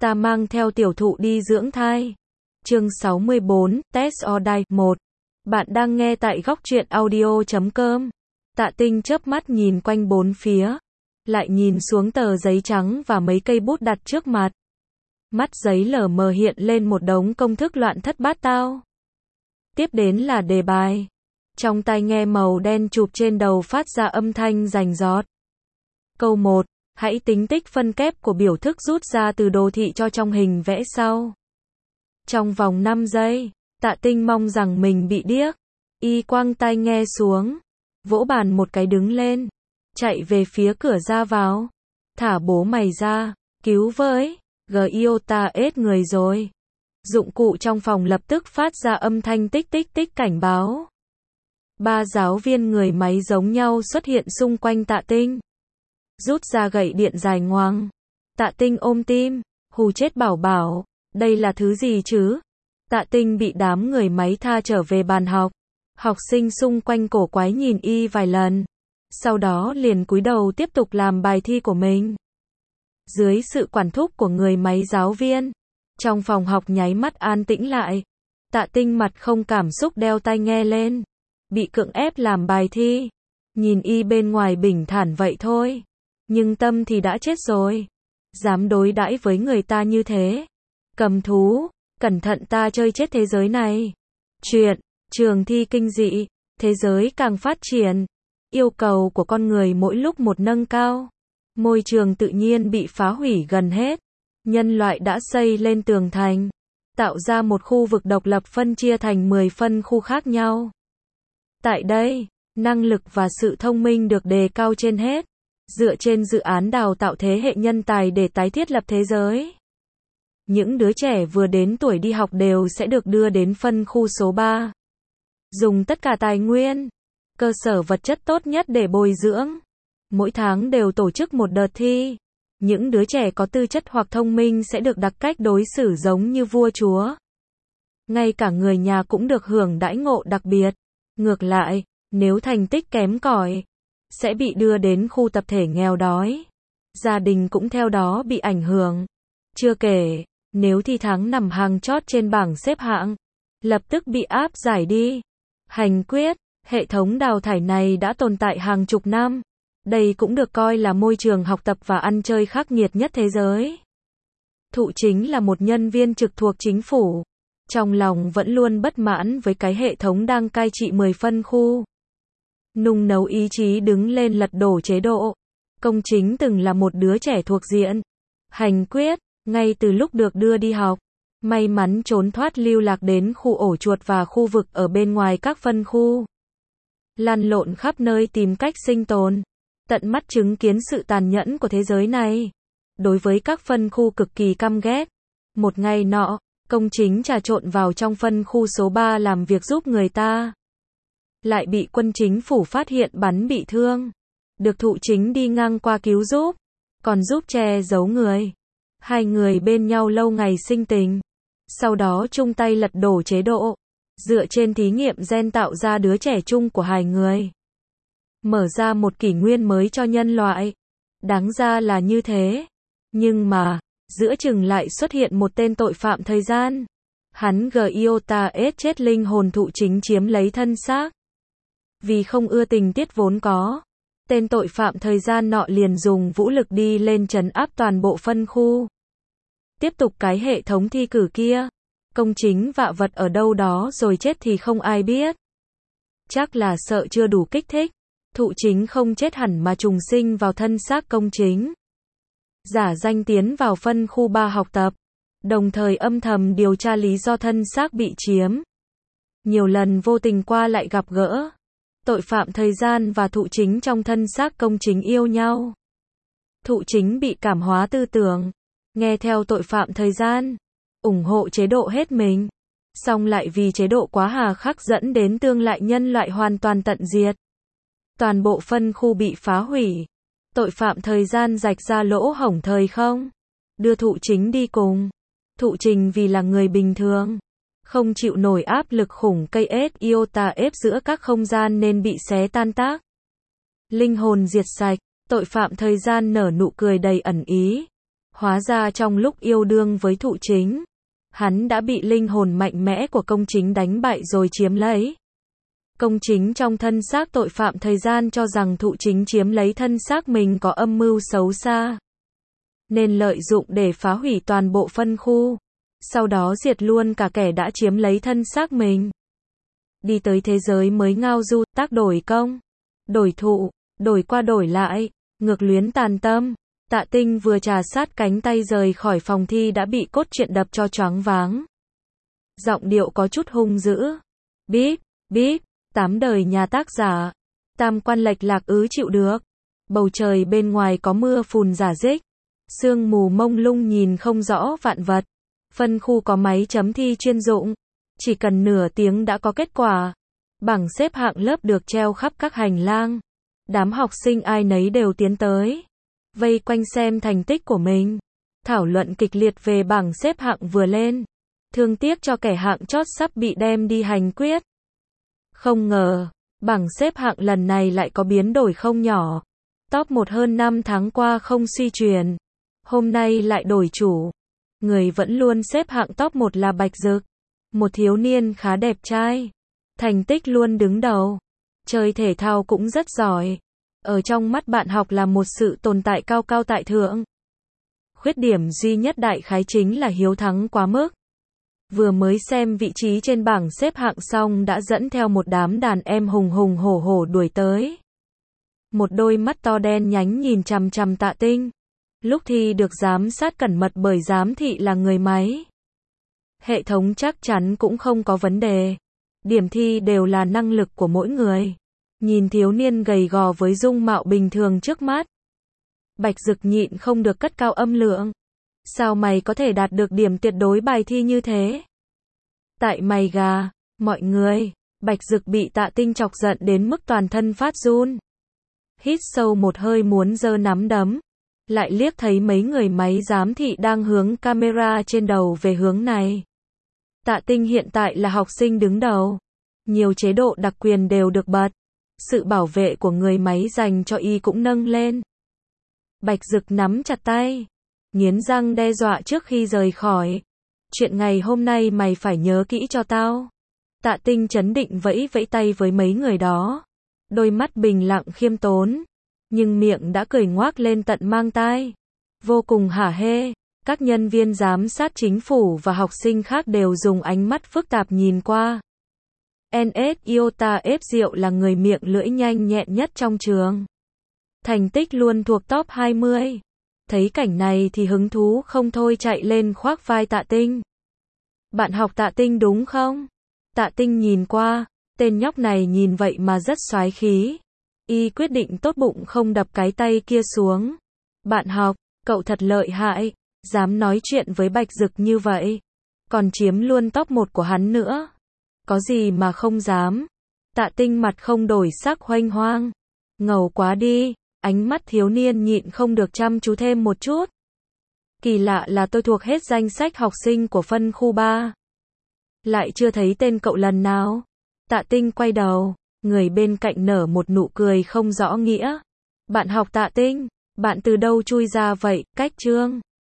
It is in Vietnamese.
Ta mang theo tiểu thụ đi dưỡng thai. Chương 64, Test or Die 1. Bạn đang nghe tại góc truyện audio.com. Tạ Tinh chớp mắt nhìn quanh bốn phía, lại nhìn xuống tờ giấy trắng và mấy cây bút đặt trước mặt. Mắt giấy lờ mờ hiện lên một đống công thức loạn thất bát tao. Tiếp đến là đề bài. Trong tai nghe màu đen chụp trên đầu phát ra âm thanh rành rọt. Câu 1. Hãy tính tích phân kép của biểu thức rút ra từ đồ thị cho trong hình vẽ sau. Trong vòng 5 giây, Tạ Tinh mong rằng mình bị điếc. Y quăng tai nghe xuống, vỗ bàn một cái đứng lên, chạy về phía cửa ra vào. Thả bố mày ra, cứu với, Giota ết người rồi. Dụng cụ trong phòng lập tức phát ra âm thanh tích tích tích cảnh báo. 3 giáo viên người máy giống nhau xuất hiện xung quanh Tạ Tinh. Rút ra gậy điện dài ngoằng. Tạ Tinh ôm tim, hù chết bảo bảo, đây là thứ gì chứ? Tạ Tinh bị đám người máy tha trở về bàn học. Học sinh xung quanh cổ quái nhìn y vài lần, sau đó liền cúi đầu tiếp tục làm bài thi của mình. Dưới sự quản thúc của người máy giáo viên, trong phòng học nháy mắt an tĩnh lại. Tạ Tinh mặt không cảm xúc đeo tai nghe lên, bị cưỡng ép làm bài thi. Nhìn y bên ngoài bình thản vậy thôi, nhưng tâm thì đã chết rồi. Dám đối đãi với người ta như thế, cầm thú, cẩn thận ta chơi chết thế giới này. Chuyện, trường thi kinh dị, thế giới càng phát triển, yêu cầu của con người mỗi lúc một nâng cao. Môi trường tự nhiên bị phá hủy gần hết. Nhân loại đã xây lên tường thành, tạo ra một khu vực độc lập phân chia thành 10 phân khu khác nhau. Tại đây, năng lực và sự thông minh được đề cao trên hết, dựa trên dự án đào tạo thế hệ nhân tài để tái thiết lập thế giới. Những đứa trẻ vừa đến tuổi đi học đều sẽ được đưa đến phân khu số 3. Dùng tất cả tài nguyên, cơ sở vật chất tốt nhất để bồi dưỡng. Mỗi tháng đều tổ chức một đợt thi. Những đứa trẻ có tư chất hoặc thông minh sẽ được đặt cách đối xử giống như vua chúa. Ngay cả người nhà cũng được hưởng đãi ngộ đặc biệt. Ngược lại, nếu thành tích kém cỏi, sẽ bị đưa đến khu tập thể nghèo đói. Gia đình cũng theo đó bị ảnh hưởng. Chưa kể, nếu thi tháng nằm hàng chót trên bảng xếp hạng, lập tức bị áp giải đi. Hành quyết, hệ thống đào thải này đã tồn tại hàng chục năm. Đây cũng được coi là môi trường học tập và ăn chơi khắc nghiệt nhất thế giới. Thụ Chính là một nhân viên trực thuộc chính phủ. Trong lòng vẫn luôn bất mãn với cái hệ thống đang cai trị 10 phân khu. Nung nấu ý chí đứng lên lật đổ chế độ. Công Chính từng là một đứa trẻ thuộc diện Hành quyết, ngay từ lúc được đưa đi học. May mắn trốn thoát lưu lạc đến khu ổ chuột và khu vực ở bên ngoài các phân khu. Lăn lộn khắp nơi tìm cách sinh tồn. Tận mắt chứng kiến sự tàn nhẫn của thế giới này. Đối với các phân khu cực kỳ căm ghét. Một ngày nọ, Công Chính trà trộn vào trong phân khu số 3 làm việc giúp người ta. Lại bị quân chính phủ phát hiện bắn bị thương. Được Thụ Chính đi ngang qua cứu giúp, còn giúp che giấu người. Hai người bên nhau lâu ngày sinh tình. Sau đó chung tay lật đổ chế độ. Dựa trên thí nghiệm gen tạo ra đứa trẻ chung của hai người. Mở ra một kỷ nguyên mới cho nhân loại. Đáng ra là như thế. Nhưng mà, giữa chừng lại xuất hiện một tên tội phạm thời gian. Hắn Giota ết chết linh hồn Thụ Chính chiếm lấy thân xác. Vì không ưa tình tiết vốn có, tên tội phạm thời gian nọ liền dùng vũ lực đi lên trấn áp toàn bộ phân khu. Tiếp tục cái hệ thống thi cử kia. Công Chính vạ vật ở đâu đó rồi chết thì không ai biết. Chắc là sợ chưa đủ kích thích. Thụ Chính không chết hẳn mà trùng sinh vào thân xác Công Chính. Giả danh tiến vào phân khu 3 học tập. Đồng thời âm thầm điều tra lý do thân xác bị chiếm. Nhiều lần vô tình qua lại gặp gỡ. Tội phạm thời gian và Thụ Chính trong thân xác Công Chính yêu nhau. Thụ Chính bị cảm hóa tư tưởng. Nghe theo tội phạm thời gian. ủng hộ chế độ hết mình. Song lại vì chế độ quá hà khắc dẫn đến tương lai nhân loại hoàn toàn tận diệt. Toàn bộ phân khu bị phá hủy. Tội phạm thời gian rạch ra lỗ hổng thời không. Đưa Thụ Chính đi cùng. Thụ Trình vì là người bình thường. Không chịu nổi áp lực khủng cây iota ép giữa các không gian nên bị xé tan tác. Linh hồn diệt sạch. Tội phạm thời gian nở nụ cười đầy ẩn ý. Hóa ra trong lúc yêu đương với Thụ Chính, hắn đã bị linh hồn mạnh mẽ của Công Chính đánh bại rồi chiếm lấy. Công Chính trong thân xác tội phạm thời gian cho rằng Thụ Chính chiếm lấy thân xác mình có âm mưu xấu xa, nên lợi dụng để phá hủy toàn bộ phân khu, sau đó diệt luôn cả kẻ đã chiếm lấy thân xác mình. Đi tới thế giới mới ngao du, tác đổi công, đổi thụ, đổi qua đổi lại, ngược luyến tàn tâm. Tạ Tinh vừa trà sát cánh tay rời khỏi phòng thi đã bị cốt truyện đập cho choáng váng. Giọng điệu có chút hung dữ. Bíp, bíp, 8 đời nhà tác giả. Tam quan lệch lạc chịu được. Bầu trời bên ngoài có mưa phùn rả rích. Sương mù mông lung nhìn không rõ vạn vật. Phân khu có máy chấm thi chuyên dụng. Chỉ cần nửa tiếng đã có kết quả. Bảng xếp hạng lớp được treo khắp các hành lang. Đám học sinh ai nấy đều tiến tới, vây quanh xem thành tích của mình. Thảo luận kịch liệt về bảng xếp hạng vừa lên. Thương tiếc cho kẻ hạng chót sắp bị đem đi hành quyết. Không ngờ, bảng xếp hạng lần này lại có biến đổi không nhỏ. Top 1 hơn 5 tháng qua không suy chuyển. Hôm nay lại đổi chủ. Người vẫn luôn xếp hạng top 1 là Bạch Dực. Một thiếu niên khá đẹp trai. Thành tích luôn đứng đầu. Chơi thể thao cũng rất giỏi. Ở trong mắt bạn học là một sự tồn tại cao cao tại thượng. Khuyết điểm duy nhất đại khái chính là hiếu thắng quá mức. Vừa mới xem vị trí trên bảng xếp hạng xong đã dẫn theo một đám đàn em hùng hùng hổ hổ đuổi tới. Một đôi mắt to đen nhánh nhìn chằm chằm Tạ Tinh. Lúc thi được giám sát cẩn mật bởi giám thị là người máy. Hệ thống chắc chắn cũng không có vấn đề. Điểm thi đều là năng lực của mỗi người. Nhìn thiếu niên gầy gò với dung mạo bình thường trước mắt, Bạch Dực nhịn không được cất cao âm lượng. Sao mày có thể đạt được điểm tuyệt đối bài thi như thế? Tại mày gà, mọi người. Bạch Dực bị Tạ Tinh chọc giận đến mức toàn thân phát run. Hít sâu một hơi muốn giơ nắm đấm. Lại liếc thấy mấy người máy giám thị đang hướng camera trên đầu về hướng này. Tạ Tinh hiện tại là học sinh đứng đầu. Nhiều chế độ đặc quyền đều được bật. Sự bảo vệ của người máy dành cho y cũng nâng lên. Bạch Dực nắm chặt tay, nghiến răng đe dọa trước khi rời khỏi. Chuyện ngày hôm nay mày phải nhớ kỹ cho tao. Tạ Tinh trấn định vẫy vẫy tay với mấy người đó. Đôi mắt bình lặng khiêm tốn, nhưng miệng đã cười ngoác lên tận mang tai. Vô cùng hả hê, các nhân viên giám sát chính phủ và học sinh khác đều dùng ánh mắt phức tạp nhìn qua. NS Iota F Diệu là người miệng lưỡi nhanh nhẹn nhất trong trường. Thành tích luôn thuộc top 20. Thấy cảnh này thì hứng thú không thôi chạy lên khoác vai Tạ Tinh. Bạn học Tạ Tinh đúng không? Tạ Tinh nhìn qua, tên nhóc này nhìn vậy mà rất soái khí. Y quyết định tốt bụng không đập cái tay kia xuống. Bạn học, cậu thật lợi hại, dám nói chuyện với Bạch Dực như vậy. Còn chiếm luôn top 1 của hắn nữa. Có gì mà không dám. Tạ Tinh mặt không đổi sắc hoanh hoang. Ngầu quá đi, ánh mắt thiếu niên nhịn không được chăm chú thêm một chút. Kỳ lạ là tôi thuộc hết danh sách học sinh của phân khu 3. Lại chưa thấy tên cậu lần nào. Tạ Tinh quay đầu, người bên cạnh nở một nụ cười không rõ nghĩa. Bạn học Tạ Tinh, bạn từ đâu chui ra vậy, cách chương?